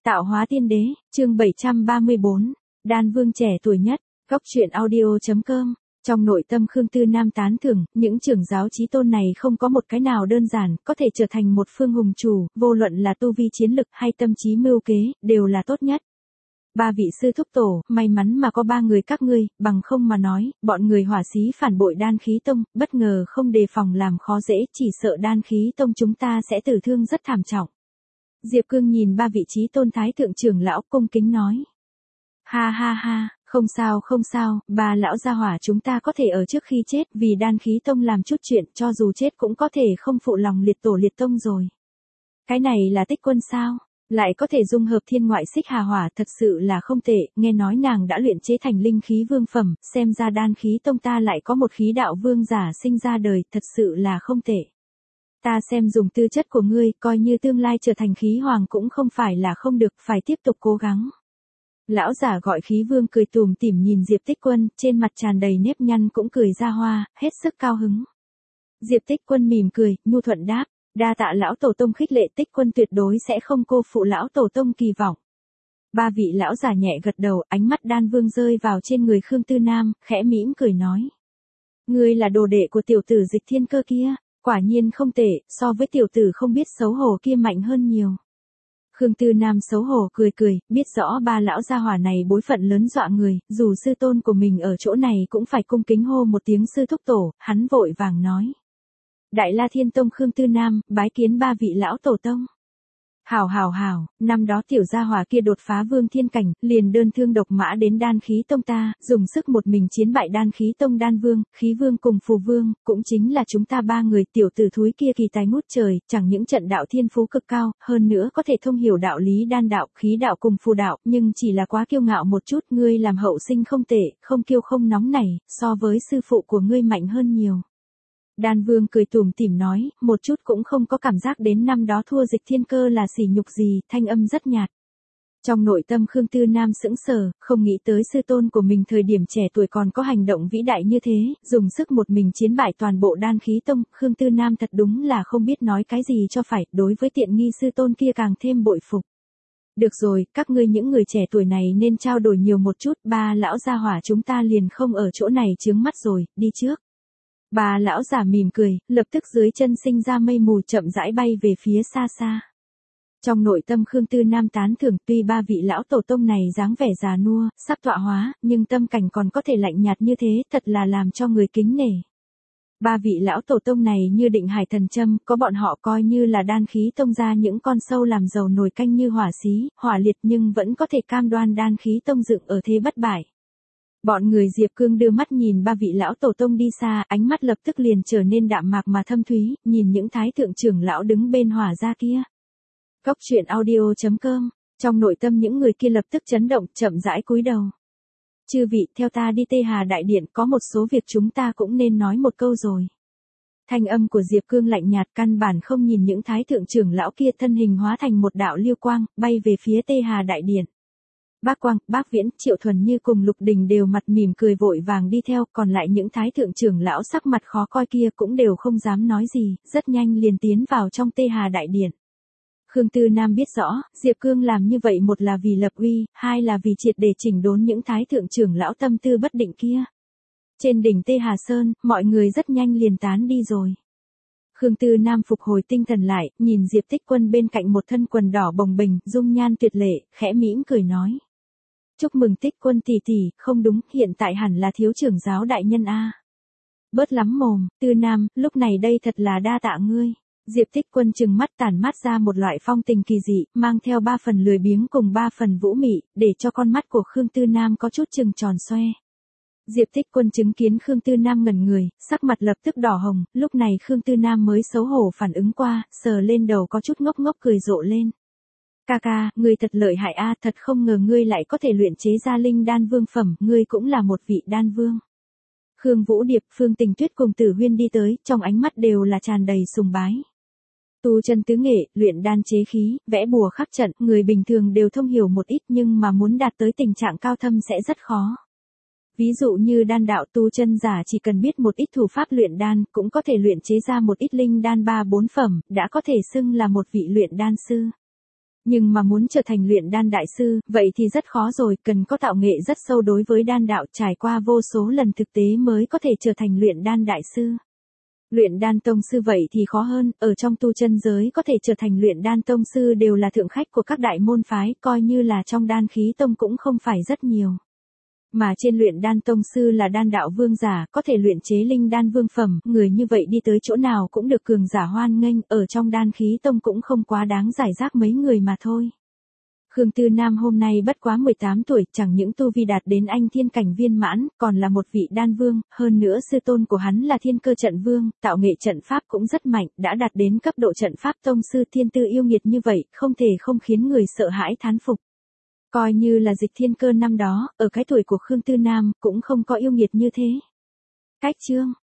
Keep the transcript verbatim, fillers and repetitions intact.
Tạo hóa tiên đế, chương bảy trăm ba mươi bốn, đan vương trẻ tuổi nhất, góc truyện audio chấm com. Trong nội tâm Khương Tư Nam tán thưởng, những trưởng giáo chí tôn này không có một cái nào đơn giản, có thể trở thành một phương hùng chủ, vô luận là tu vi chiến lực hay tâm trí mưu kế, đều là tốt nhất. Ba vị sư thúc tổ, may mắn mà có ba người các ngươi, bằng không mà nói, bọn người hỏa xí phản bội đan khí tông, bất ngờ không đề phòng làm khó dễ, chỉ sợ đan khí tông chúng ta sẽ tử thương rất thảm trọng. Diệp Cương nhìn ba vị chí tôn thái thượng trưởng lão cung kính nói. Ha ha ha, không sao không sao, ba lão gia hỏa chúng ta có thể ở trước khi chết vì đan khí tông làm chút chuyện, cho dù chết cũng có thể không phụ lòng liệt tổ liệt tông rồi. Cái này là Tích Quân sao? Lại có thể dung hợp thiên ngoại xích hà hỏa, thật sự là không tệ, nghe nói nàng đã luyện chế thành linh khí vương phẩm, xem ra đan khí tông ta lại có một khí đạo vương giả sinh ra đời, thật sự là không tệ. Ta xem dùng tư chất của ngươi, coi như tương lai trở thành khí hoàng cũng không phải là không được, phải tiếp tục cố gắng. Lão giả gọi khí vương cười tùm tỉm nhìn Diệp Tích Quân, trên mặt tràn đầy nếp nhăn cũng cười ra hoa, hết sức cao hứng. Diệp Tích Quân mỉm cười, nhu thuận đáp, đa tạ lão tổ tông khích lệ, Tích Quân tuyệt đối sẽ không cô phụ lão tổ tông kỳ vọng. Ba vị lão giả nhẹ gật đầu, ánh mắt đan vương rơi vào trên người Khương Tư Nam, khẽ mỉm cười nói. Ngươi là đồ đệ của tiểu tử Dịch Thiên Cơ kia. Quả nhiên không tệ, so với tiểu tử không biết xấu hổ kia mạnh hơn nhiều. Khương Tư Nam xấu hổ cười cười, biết rõ ba lão gia hỏa này bối phận lớn dọa người, dù sư tôn của mình ở chỗ này cũng phải cung kính hô một tiếng sư thúc tổ, hắn vội vàng nói. Đại La Thiên Tông Khương Tư Nam, bái kiến ba vị lão tổ tông. Hảo hảo hảo, năm đó tiểu gia hỏa kia đột phá vương thiên cảnh, liền đơn thương độc mã đến đan khí tông ta, dùng sức một mình chiến bại đan khí tông đan vương, khí vương cùng phù vương, cũng chính là chúng ta ba người, tiểu tử thúi kia kỳ tài ngút trời, chẳng những trận đạo thiên phú cực cao, hơn nữa có thể thông hiểu đạo lý đan đạo, khí đạo cùng phù đạo, nhưng chỉ là quá kiêu ngạo một chút, ngươi làm hậu sinh không tệ, không kiêu không nóng nảy, so với sư phụ của ngươi mạnh hơn nhiều. Đan Vương cười tủm tỉm nói, một chút cũng không có cảm giác đến năm đó thua Dịch Thiên Cơ là sỉ nhục gì, thanh âm rất nhạt. Trong nội tâm Khương Tư Nam sững sờ, không nghĩ tới sư tôn của mình thời điểm trẻ tuổi còn có hành động vĩ đại như thế, dùng sức một mình chiến bại toàn bộ đan khí tông, Khương Tư Nam thật đúng là không biết nói cái gì cho phải, đối với tiện nghi sư tôn kia càng thêm bội phục. Được rồi, các ngươi những người trẻ tuổi này nên trao đổi nhiều một chút, ba lão gia hỏa chúng ta liền không ở chỗ này chướng mắt rồi, đi trước. Bà lão giả mỉm cười, lập tức dưới chân sinh ra mây mù chậm rãi bay về phía xa xa. Trong nội tâm Khương Tư Nam tán thưởng, tuy ba vị lão tổ tông này dáng vẻ già nua, sắp tọa hóa, nhưng tâm cảnh còn có thể lạnh nhạt như thế, thật là làm cho người kính nể. Ba vị lão tổ tông này như định hải thần châm, có bọn họ coi như là đan khí tông ra những con sâu làm dầu nồi canh như hỏa xí, hỏa liệt, nhưng vẫn có thể cam đoan đan khí tông dựng ở thế bất bại. Bọn người Diệp Cương đưa mắt nhìn ba vị lão tổ tông đi xa, ánh mắt lập tức liền trở nên đạm mạc mà thâm thúy, nhìn những thái thượng trưởng lão đứng bên hỏa gia kia. Góc truyện audio chấm com, trong nội tâm những người kia lập tức chấn động, chậm rãi cúi đầu. Chư vị, theo ta đi Tê Hà Đại Điện, có một số việc chúng ta cũng nên nói một câu rồi. Thanh âm của Diệp Cương lạnh nhạt, căn bản không nhìn những thái thượng trưởng lão kia, thân hình hóa thành một đạo liêu quang, bay về phía Tê Hà Đại Điện. Bác Quang, Bác Viễn, Triệu Thuần Như cùng Lục Đình đều mặt mỉm cười vội vàng đi theo, còn lại những thái thượng trưởng lão sắc mặt khó coi kia cũng đều không dám nói gì, rất nhanh liền tiến vào trong Tê Hà Đại Điện. Khương Tư Nam biết rõ, Diệp Cương làm như vậy một là vì lập uy, hai là vì triệt để chỉnh đốn những thái thượng trưởng lão tâm tư bất định kia. Trên đỉnh Tê Hà Sơn, mọi người rất nhanh liền tán đi rồi. Khương Tư Nam phục hồi tinh thần lại, nhìn Diệp Tích Quân bên cạnh một thân quần đỏ bồng bềnh, dung nhan tuyệt lệ, khẽ mỉm cười nói. Chúc mừng Tích Quân tỷ tỷ, không đúng, hiện tại hẳn là thiếu trưởng giáo đại nhân a. Bớt lắm mồm, Tư Nam, lúc này đây thật là đa tạ ngươi. Diệp Tích Quân trừng mắt tản mát ra một loại phong tình kỳ dị, mang theo ba phần lười biếng cùng ba phần vũ mị, để cho con mắt của Khương Tư Nam có chút trừng tròn xoe. Diệp Tích Quân chứng kiến Khương Tư Nam ngẩn người, sắc mặt lập tức đỏ hồng, lúc này Khương Tư Nam mới xấu hổ phản ứng qua, sờ lên đầu có chút ngốc ngốc cười rộ lên. Ca ca, ngươi thật lợi hại a, thật không ngờ ngươi lại có thể luyện chế ra linh đan vương phẩm, ngươi cũng là một vị đan vương. Khương Vũ Điệp, Phương Tình Tuyết cùng Tử Huyên đi tới, trong ánh mắt đều là tràn đầy sùng bái. Tu chân tứ nghệ, luyện đan chế khí, vẽ bùa khắc trận, người bình thường đều thông hiểu một ít nhưng mà muốn đạt tới tình trạng cao thâm sẽ rất khó. Ví dụ như đan đạo, tu chân giả chỉ cần biết một ít thủ pháp luyện đan, cũng có thể luyện chế ra một ít linh đan ba bốn phẩm, đã có thể xưng là một vị luyện đan sư. Nhưng mà muốn trở thành luyện đan đại sư, vậy thì rất khó rồi, cần có tạo nghệ rất sâu đối với đan đạo, trải qua vô số lần thực tế mới có thể trở thành luyện đan đại sư. Luyện đan tông sư vậy thì khó hơn, ở trong tu chân giới có thể trở thành luyện đan tông sư đều là thượng khách của các đại môn phái, coi như là trong đan khí tông cũng không phải rất nhiều. Mà trên luyện đan tông sư là đan đạo vương giả, có thể luyện chế linh đan vương phẩm, người như vậy đi tới chỗ nào cũng được cường giả hoan nghênh, ở trong đan khí tông cũng không quá đáng giải rác mấy người mà thôi. Khương Tư Nam hôm nay bất quá mười tám tuổi, chẳng những tu vi đạt đến anh thiên cảnh viên mãn, còn là một vị đan vương, hơn nữa sư tôn của hắn là thiên cơ trận vương, tạo nghệ trận pháp cũng rất mạnh, đã đạt đến cấp độ trận pháp tông sư, thiên tư yêu nghiệt như vậy, không thể không khiến người sợ hãi thán phục. Coi như là Dịch Thiên Cơ năm đó, ở cái tuổi của Khương Tư Nam, cũng không có yêu nghiệt như thế. Cách chương